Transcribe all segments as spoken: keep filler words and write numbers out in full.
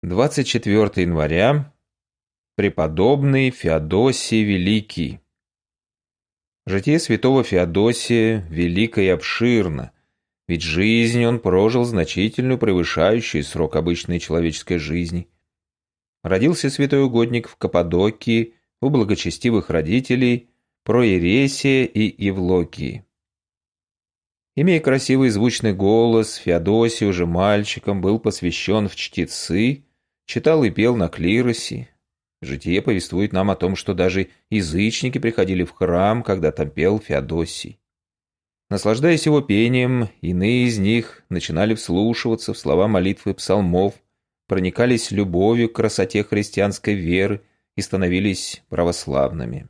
двадцать четвёртого января. Преподобный Феодосий Великий. Житие святого Феодосия велико и обширно, ведь жизнь он прожил значительно превышающую срок обычной человеческой жизни. Родился святой угодник в Каппадокии у благочестивых родителей Проиресия и Евлокии. Имея красивый и звучный голос, Феодосий уже мальчиком был посвящен в чтецы, читал и пел на клиросе. Житие повествует нам о том, что даже язычники приходили в храм, когда там пел Феодосий. Наслаждаясь его пением, иные из них начинали вслушиваться в слова молитвы псалмов, проникались любовью к красоте христианской веры и становились православными.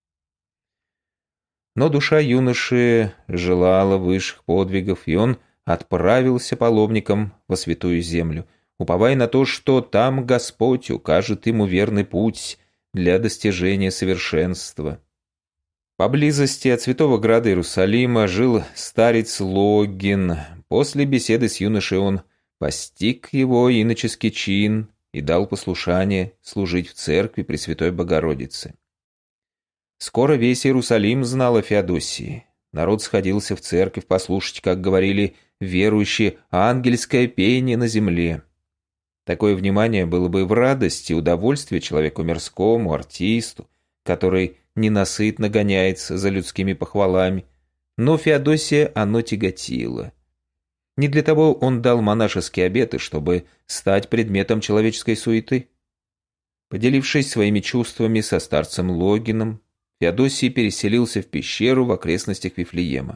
Но душа юноши желала высших подвигов, и он отправился паломником во святую землю, уповая на то, что там Господь укажет ему верный путь для достижения совершенства. Поблизости от святого града Иерусалима жил старец Логин. После беседы с юношей он постиг его иноческий чин и дал послушание служить в церкви Пресвятой Богородицы. Скоро весь Иерусалим знал о Феодосии. Народ сходился в церковь послушать, как говорили верующие, ангельское пение на земле. Такое внимание было бы в радости и удовольствие человеку мирскому, артисту, который ненасытно гоняется за людскими похвалами. Но Феодосия оно тяготило. Не для того он дал монашеские обеты, чтобы стать предметом человеческой суеты. Поделившись своими чувствами со старцем Логином, Феодосий переселился в пещеру в окрестностях Вифлеема.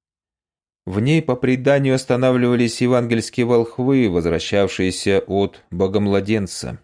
В ней по преданию останавливались евангельские волхвы, возвращавшиеся от богомладенца.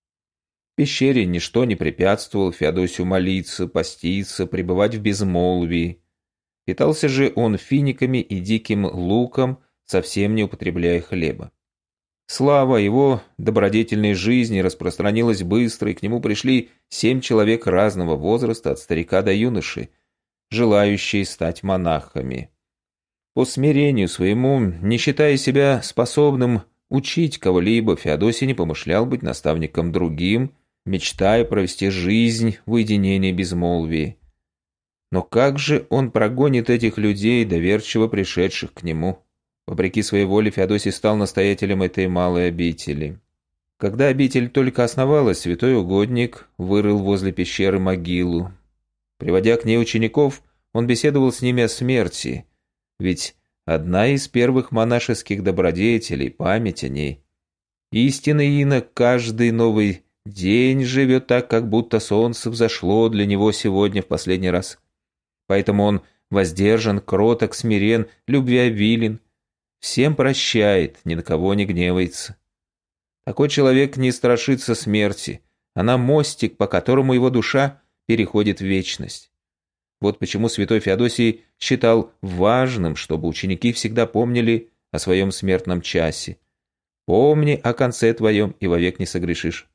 В пещере ничто не препятствовало Феодосию молиться, поститься, пребывать в безмолвии. Питался же он финиками и диким луком, совсем не употребляя хлеба. Слава его добродетельной жизни распространилась быстро, и к нему пришли семь человек разного возраста, от старика до юноши, желающие стать монахами. По смирению своему, не считая себя способным учить кого-либо, Феодосий не помышлял быть наставником другим, мечтая провести жизнь в уединении и безмолвии. Но как же он прогонит этих людей, доверчиво пришедших к нему? Вопреки своей воле Феодосий стал настоятелем этой малой обители. Когда обитель только основалась, святой угодник вырыл возле пещеры могилу. Приводя к ней учеников, он беседовал с ними о смерти, ведь одна из первых монашеских добродетелей – память о ней. Истинный инок каждый новый день живет так, как будто солнце взошло для него сегодня в последний раз. Поэтому он воздержан, кроток, смирен, любвеобилен, всем прощает, ни на кого не гневается. Такой человек не страшится смерти, она мостик, по которому его душа переходит в вечность. Вот почему святой Феодосий считал важным, чтобы ученики всегда помнили о своем смертном часе. «Помни о конце твоем, и вовек не согрешишь».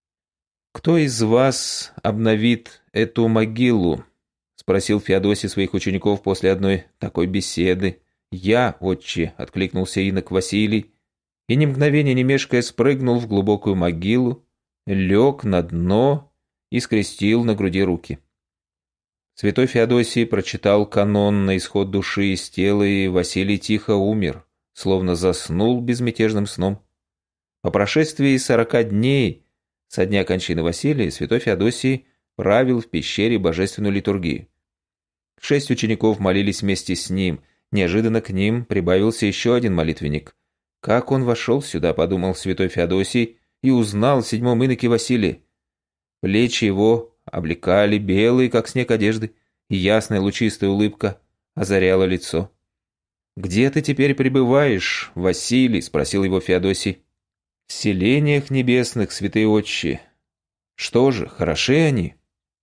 «Кто из вас обновит эту могилу?» — спросил Феодосий своих учеников после одной такой беседы. «Я, отче», — откликнулся инок Василий, и ни мгновения не мешкая спрыгнул в глубокую могилу, лег на дно и скрестил на груди руки. Святой Феодосий прочитал канон на исход души из тела, и Василий тихо умер, словно заснул безмятежным сном. По прошествии сорока дней со дня кончины Василия святой Феодосий правил в пещере божественную литургию. Шесть учеников молились вместе с ним. Неожиданно к ним прибавился еще один молитвенник. Как он вошел сюда, подумал святой Феодосий, и узнал в седьмом иноке Василия. Плечи его облекали белые, как снег, одежды, и ясная лучистая улыбка озаряла лицо. «Где ты теперь пребываешь, Василий?» — спросил его Феодосий. «В селениях небесных, святые отче. Что же, хороши они?»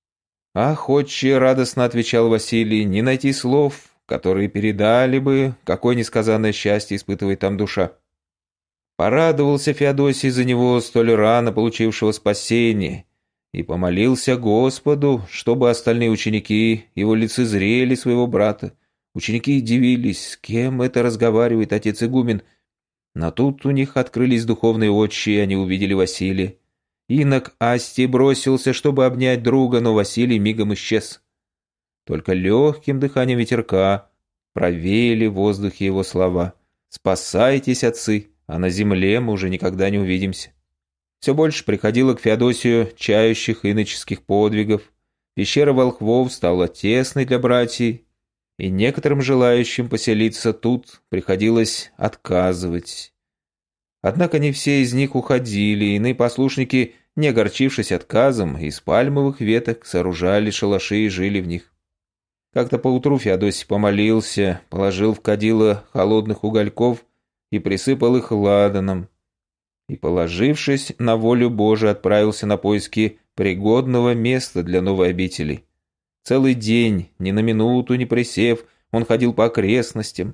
«Ах, отче!» — радостно отвечал Василий, — «не найти слов, которые передали бы, какое несказанное счастье испытывает там душа». Порадовался Феодосий за него, столь рано получившего спасение, и помолился Господу, чтобы остальные ученики его лицезрели своего брата. Ученики дивились, с кем это разговаривает отец игумен. Но тут у них открылись духовные очи, и они увидели Василия. Инок Асти бросился, чтобы обнять друга, но Василий мигом исчез. Только легким дыханием ветерка провеяли в воздухе его слова: «Спасайтесь, отцы, а на земле мы уже никогда не увидимся». Все больше приходило к Феодосию чающих иноческих подвигов. Пещера волхвов стала тесной для братьев, и некоторым желающим поселиться тут приходилось отказывать. Однако не все из них уходили, иные послушники, не огорчившись отказом, из пальмовых веток сооружали шалаши и жили в них. Как-то поутру Феодосий помолился, положил в кадило холодных угольков и присыпал их ладаном, и, положившись на волю Божию, отправился на поиски пригодного места для новой обители. Целый день, ни на минуту не присев, он ходил по окрестностям.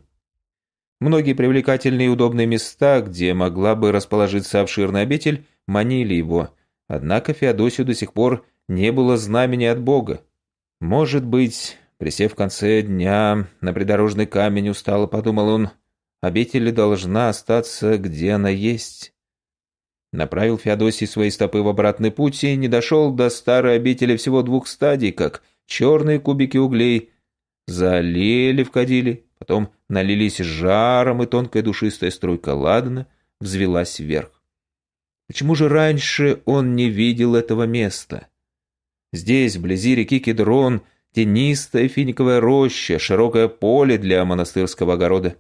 Многие привлекательные и удобные места, где могла бы расположиться обширная обитель, манили его, однако Феодосию до сих пор не было знамени от Бога. Может быть, присев в конце дня на придорожный камень, устало подумал он, обитель должна остаться, где она есть. Направил Феодосий свои стопы в обратный путь и не дошел до старой обители всего двух стадий, как черные кубики углей залили в кадиле, потом налились жаром, и тонкая душистая струйка ладана взвелась вверх. Почему же раньше он не видел этого места? Здесь, вблизи реки Кедрон, тенистая финиковая роща, широкое поле для монастырского огорода.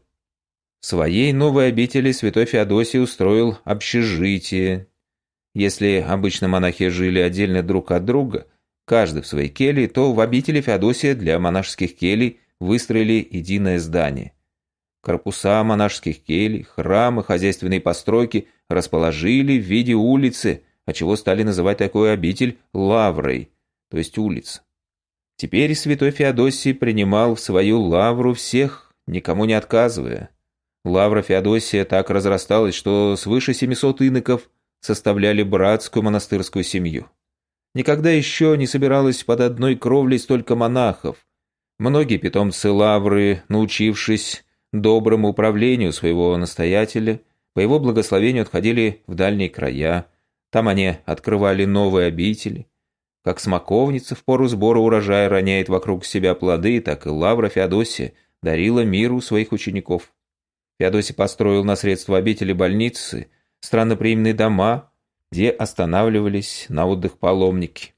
В своей новой обители святой Феодосий устроил общежитие. Если обычно монахи жили отдельно друг от друга, каждый в своей келье, то в обители Феодосия для монашеских келий выстроили единое здание. Корпуса монашеских келий, храмы, хозяйственные постройки расположили в виде улицы, отчего стали называть такую обитель лаврой, то есть улица. Теперь святой Феодосий принимал в свою лавру всех, никому не отказывая. Лавра Феодосия так разрасталась, что свыше семисот иноков составляли братскую монастырскую семью. Никогда еще не собиралось под одной кровлей столько монахов. Многие питомцы лавры, научившись доброму управлению своего настоятеля, по его благословению отходили в дальние края. Там они открывали новые обители. Как смоковница в пору сбора урожая роняет вокруг себя плоды, так и лавра Феодосия дарила миру своих учеников. Феодосий построил на средства обители больницы, странноприимные дома, где останавливались на отдых паломники.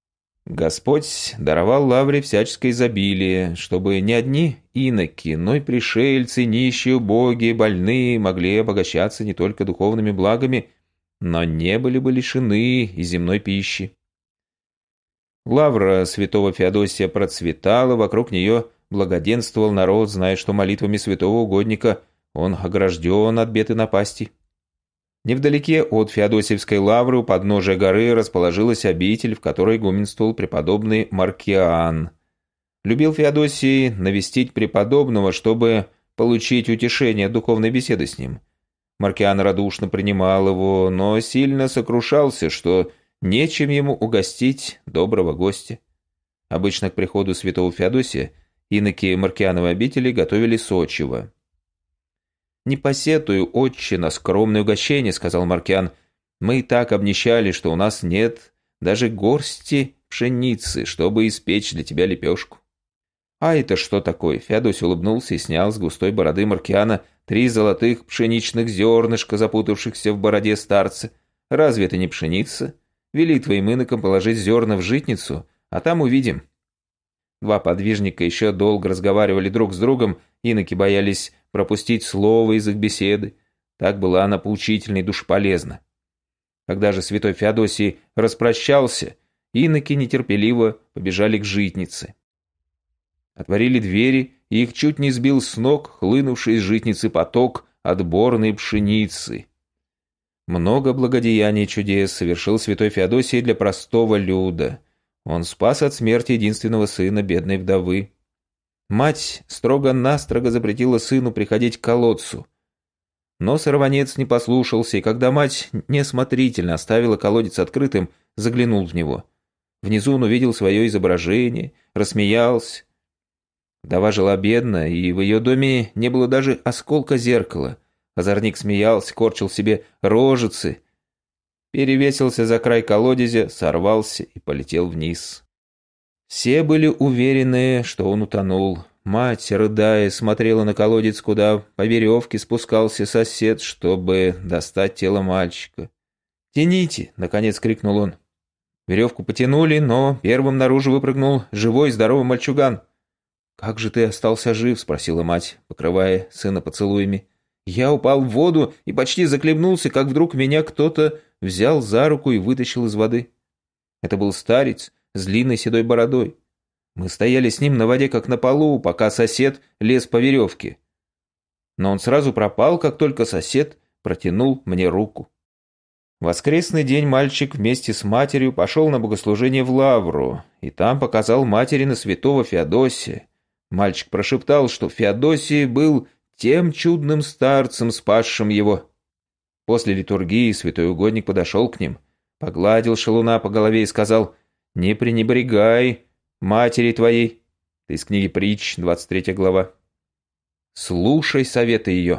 Господь даровал лавре всяческое изобилие, чтобы не одни иноки, но и пришельцы, нищие, убогие, больные могли обогащаться не только духовными благами, но не были бы лишены и земной пищи. Лавра святого Феодосия процветала, вокруг нее благоденствовал народ, зная, что молитвами святого угодника он огражден от бед и напастей. Невдалеке от Феодосиевской лавры у подножия горы расположилась обитель, в которой игуменствовал преподобный Маркиан. Любил Феодосий навестить преподобного, чтобы получить утешение от духовной беседы с ним. Маркиан радушно принимал его, но сильно сокрушался, что нечем ему угостить доброго гостя. Обычно к приходу святого Феодосия иноки Маркиановой обители готовили сочево. «Не посетую, отче, на скромное угощение», — сказал Маркиан. «Мы и так обнищали, что у нас нет даже горсти пшеницы, чтобы испечь для тебя лепешку». «А это что такое?» — Феодосий улыбнулся и снял с густой бороды Маркиана три золотых пшеничных зернышка, запутавшихся в бороде старца. «Разве это не пшеница? Вели твоим инокам положить зерна в житницу, а там увидим». Два подвижника еще долго разговаривали друг с другом, иноки боялись пропустить слово из их беседы. Так была она поучительна и душеполезна. Когда же святой Феодосий распрощался, иноки нетерпеливо побежали к житнице. Отворили двери, и их чуть не сбил с ног хлынувший из житницы поток отборной пшеницы. Много благодеяний и чудес совершил святой Феодосий для простого люда. Он спас от смерти единственного сына бедной вдовы. Мать строго-настрого запретила сыну приходить к колодцу. Но сорванец не послушался, и когда мать неосмотрительно оставила колодец открытым, заглянул в него. Внизу он увидел свое изображение, рассмеялся. Вдова жила бедно, и в ее доме не было даже осколка зеркала. Озорник смеялся, корчил себе рожицы, перевесился за край колодезя, сорвался и полетел вниз. Все были уверены, что он утонул. Мать, рыдая, смотрела на колодец, куда по веревке спускался сосед, чтобы достать тело мальчика. «Тяните!» — наконец крикнул он. Веревку потянули, но первым наружу выпрыгнул живой здоровый мальчуган. «Как же ты остался жив?» — спросила мать, покрывая сына поцелуями. «Я упал в воду и почти захлебнулся, как вдруг меня кто-то взял за руку и вытащил из воды. Это был старец с длинной седой бородой. Мы стояли с ним на воде, как на полу, пока сосед лез по веревке. Но он сразу пропал, как только сосед протянул мне руку». В воскресный день мальчик вместе с матерью пошел на богослужение в лавру, и там показал матери на святого Феодосия. Мальчик прошептал, что Феодосий был тем чудным старцем, спасшим его. После литургии святой угодник подошел к ним, погладил шалуна по голове и сказал: «Не пренебрегай матери твоей». Это из книги Притч, двадцать третья глава. «Слушай советы ее».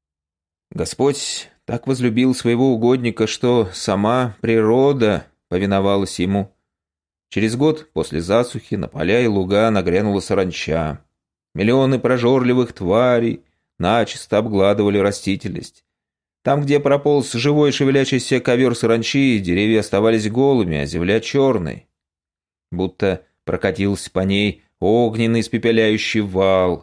Господь так возлюбил своего угодника, что сама природа повиновалась ему. Через год после засухи на поля и луга нагрянула саранча. Миллионы прожорливых тварей начисто обгладывали растительность. Там, где прополз живой шевелящийся ковер саранчи, деревья оставались голыми, а земля черной. Будто прокатился по ней огненный испепеляющий вал.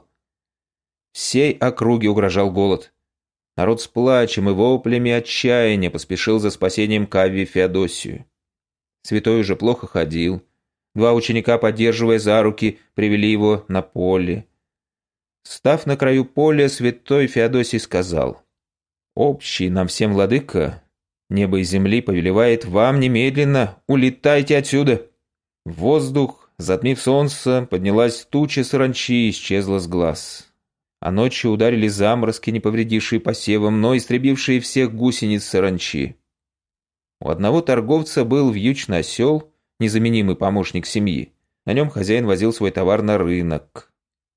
Всей округе угрожал голод. Народ с плачем и воплями отчаяния поспешил за спасением к Авве Феодосию. Святой уже плохо ходил. Два ученика, поддерживая за руки, привели его на поле. Став на краю поля, святой Феодосий сказал: «Общий нам всем владыка, небо и земли, повелевает вам немедленно, улетайте отсюда». В воздух, затмив солнце, поднялась туча саранчи и исчезла с глаз. А ночью ударили заморозки, не повредившие посевам, но истребившие всех гусениц саранчи. У одного торговца был вьючный осел, незаменимый помощник семьи. На нем хозяин возил свой товар на рынок.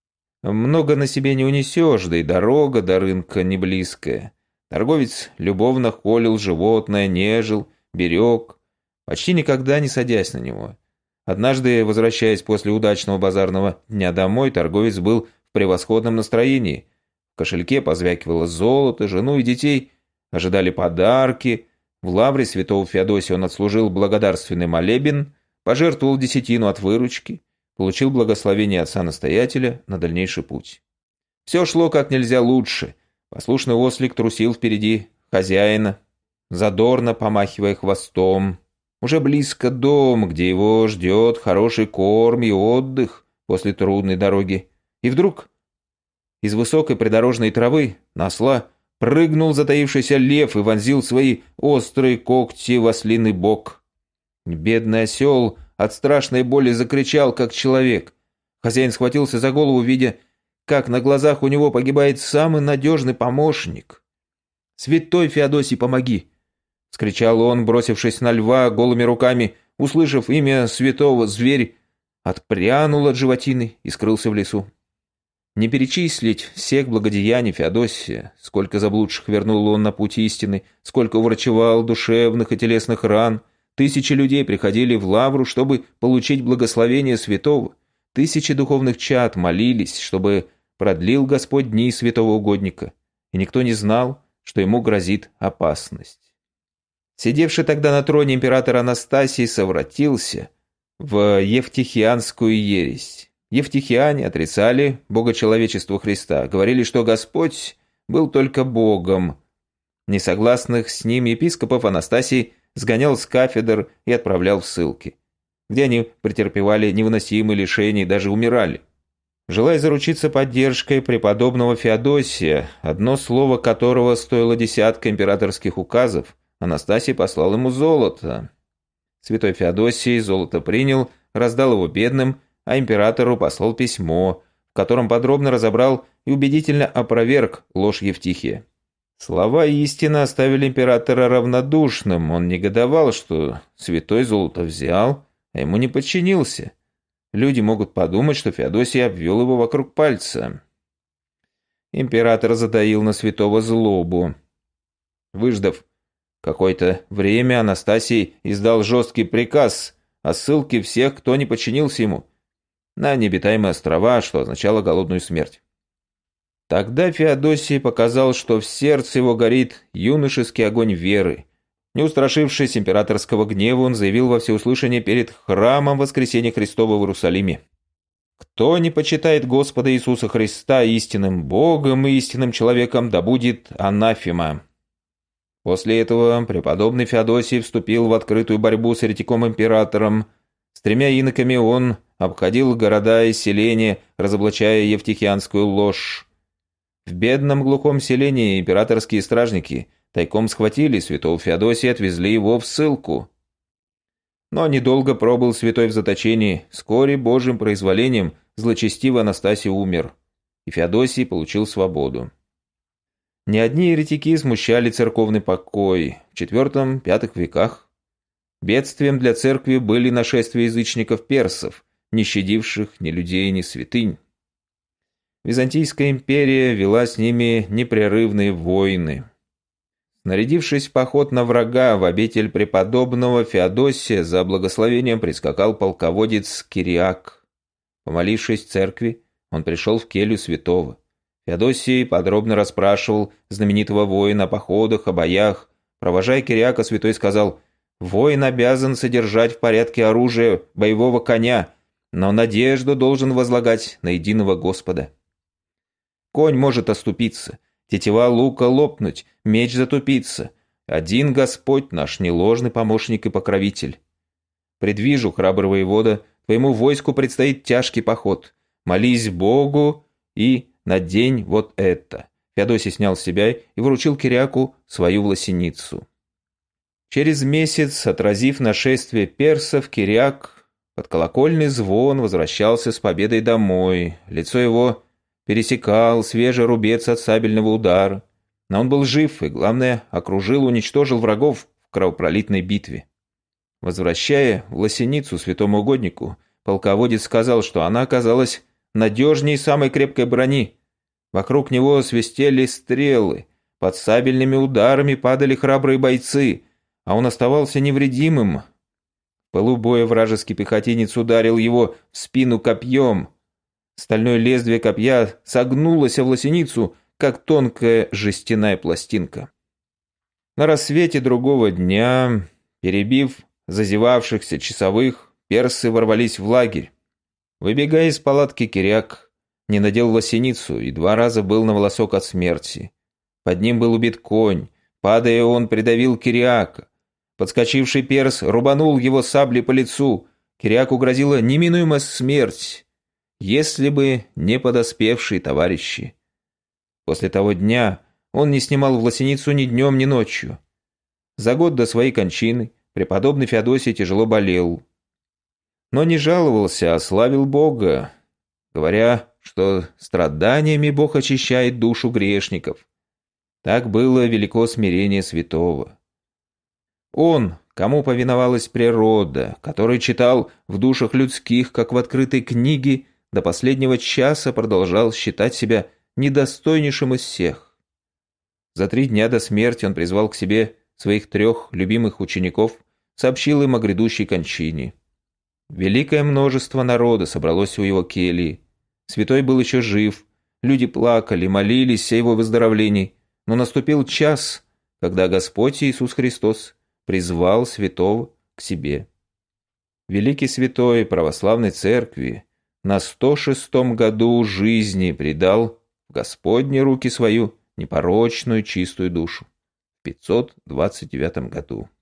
Много на себе не унесешь, да и дорога до рынка не близкая. Торговец любовно холил животное, нежил, берег, почти никогда не садясь на него. Однажды, возвращаясь после удачного базарного дня домой, торговец был в превосходном настроении. В кошельке позвякивало золото, жену и детей ожидали подарки. В лавре святого Феодосия он отслужил благодарственный молебен, пожертвовал десятину от выручки, получил благословение отца-настоятеля на дальнейший путь. Все шло как нельзя лучше. Послушный ослик трусил впереди хозяина, задорно помахивая хвостом. Уже близко дом, где его ждет хороший корм и отдых после трудной дороги. И вдруг из высокой придорожной травы на осла прыгнул затаившийся лев и вонзил свои острые когти в ослиный бок. Бедный осел от страшной боли закричал, как человек. Хозяин схватился за голову, видя, как на глазах у него погибает самый надежный помощник. «Святой Феодосий, помоги!» — скричал он, бросившись на льва голыми руками. Услышав имя святого, зверь отпрянул от животины и скрылся в лесу. Не перечислить всех благодеяний Феодосия, сколько заблудших вернул он на путь истины, сколько уврачевал душевных и телесных ран. Тысячи людей приходили в лавру, чтобы получить благословение святого. Тысячи духовных чад молились, чтобы продлил Господь дни святого угодника, и никто не знал, что ему грозит опасность. Сидевший тогда на троне император Анастасий совратился в евтихианскую ересь. Евтихиане отрицали богочеловечество Христа, говорили, что Господь был только Богом. Несогласных с ним епископов Анастасий сгонял с кафедр и отправлял в ссылки, где они претерпевали невыносимые лишения и даже умирали. Желая заручиться поддержкой преподобного Феодосия, одно слово которого стоило десятка императорских указов, Анастасий послал ему золото. Святой Феодосий золото принял, раздал его бедным, а императору послал письмо, в котором подробно разобрал и убедительно опроверг ложь Евтихия. Слова истины оставили императора равнодушным. Он негодовал, что святой золото взял, а ему не подчинился. Люди могут подумать, что Феодосий обвел его вокруг пальца. Император затаил на святого злобу. Выждав какое-то время, Анастасий издал жесткий приказ о ссылке всех, кто не подчинился ему, на необитаемые острова, что означало голодную смерть. Тогда Феодосий показал, что в сердце его горит юношеский огонь веры. Не устрашившись императорского гнева, он заявил во всеуслышание перед храмом Воскресения Христова в Иерусалиме: «Кто не почитает Господа Иисуса Христа истинным Богом и истинным человеком, да будет анафема». После этого преподобный Феодосий вступил в открытую борьбу с еретиком-императором. С тремя иноками он обходил города и селения, разоблачая евтихианскую ложь. В бедном глухом селении императорские стражники тайком схватили святого Феодосия и отвезли его в ссылку. Но недолго пробыл святой в заточении. Вскоре Божьим произволением злочестивый Анастасий умер, и Феодосий получил свободу. Не одни еретики смущали церковный покой. В четвёртом-пятом веках бедствием для церкви были нашествия язычников-персов, не щадивших ни людей, ни святынь. Византийская империя вела с ними непрерывные войны. Снарядившись в поход на врага, в обитель преподобного Феодосия за благословением прискакал полководец Кириак. Помолившись в церкви, он пришел в келью святого. Феодосий подробно расспрашивал знаменитого воина о походах, о боях. Провожая Кириака, святой сказал: «Воин обязан содержать в порядке оружие боевого коня, но надежду должен возлагать на единого Господа. Конь может оступиться, тетива лука лопнуть, меч затупиться. Один Господь наш, не ложный помощник и покровитель. Предвижу, храбрый воевода, твоему войску предстоит тяжкий поход. Молись Богу и надень вот это». Феодосий снял с себя и вручил Кириаку свою власеницу. Через месяц, отразив нашествие персов, Кириак под колокольный звон возвращался с победой домой. Лицо его пересекал свежий рубец от сабельного удара. Но он был жив и, главное, окружил, уничтожил врагов в кровопролитной битве. Возвращая власеницу святому угоднику, полководец сказал, что она оказалась надежнее самой крепкой брони. Вокруг него свистели стрелы, под сабельными ударами падали храбрые бойцы, а он оставался невредимым. В пылу боя вражеский пехотинец ударил его в спину копьем. Стальное лезвие копья согнулось о власеницу, как тонкая жестяная пластинка. На рассвете другого дня, перебив зазевавшихся часовых, персы ворвались в лагерь. Выбегая из палатки, Кириак не надел власеницу и два раза был на волосок от смерти. Под ним был убит конь. Падая, он придавил Кириака. Подскочивший перс рубанул его саблей по лицу. Кириаку грозила неминуемая смерть, если бы не подоспевшие товарищи. После того дня он не снимал власеницу ни днем, ни ночью. За год до своей кончины преподобный Феодосий тяжело болел. Но не жаловался, а славил Бога, говоря, что страданиями Бог очищает душу грешников. Так было велико смирение святого. Он, кому повиновалась природа, который читал в душах людских, как в открытой книге, до последнего часа продолжал считать себя недостойнейшим из всех. За три дня до смерти он призвал к себе своих трех любимых учеников, сообщил им о грядущей кончине. Великое множество народа собралось у его кельи. Святой был еще жив, люди плакали, молились о его выздоровлении, но наступил час, когда Господь Иисус Христос призвал святого к себе. Великий святой православной церкви на сто шестом году жизни предал в Господни руки свою непорочную чистую душу в пятьсот двадцать девятом году.